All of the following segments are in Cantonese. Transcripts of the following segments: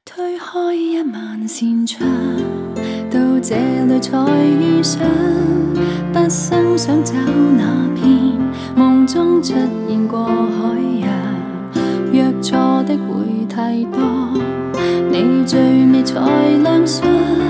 推开一萬扇窗，到這裏才遇上，不生想找那片夢中出現過海洋，約錯的會太多，你最美才亮相，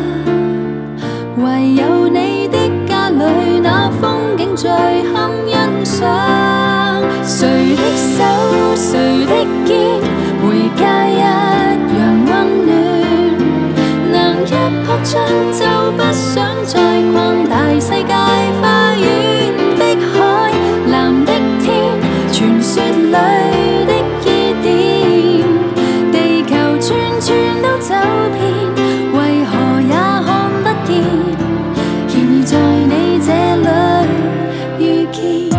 唯有你的家裏那風景最堪欣賞。誰的手，誰的肩，回家一樣溫暖，能一撲窗就不想再逛大世界花園，碧海藍的天，傳說裏的伊甸，地球轉轉都走遍，為何也看不見？然而在你這裏遇見。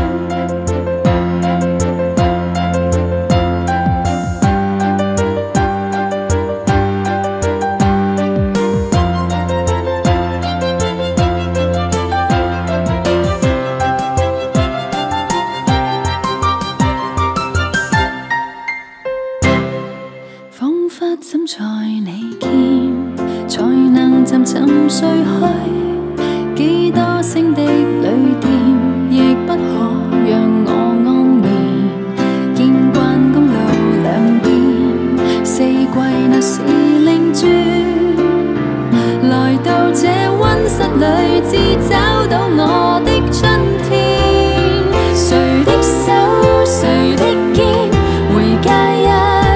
彷彿怎在你肩，才能沉沉睡去？幾多星的旅店，亦不可讓我安眠。見慣公路兩邊，四季那時靈轉，來到這溫室裏，只找到我的春天。誰的手，誰的肩，回家一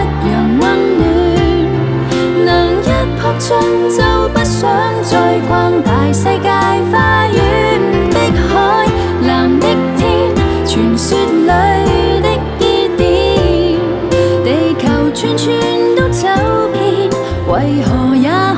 窗就不想再逛大世界花園，碧海藍的天，傳說裏的伊甸，地球轉轉都走遍，為何也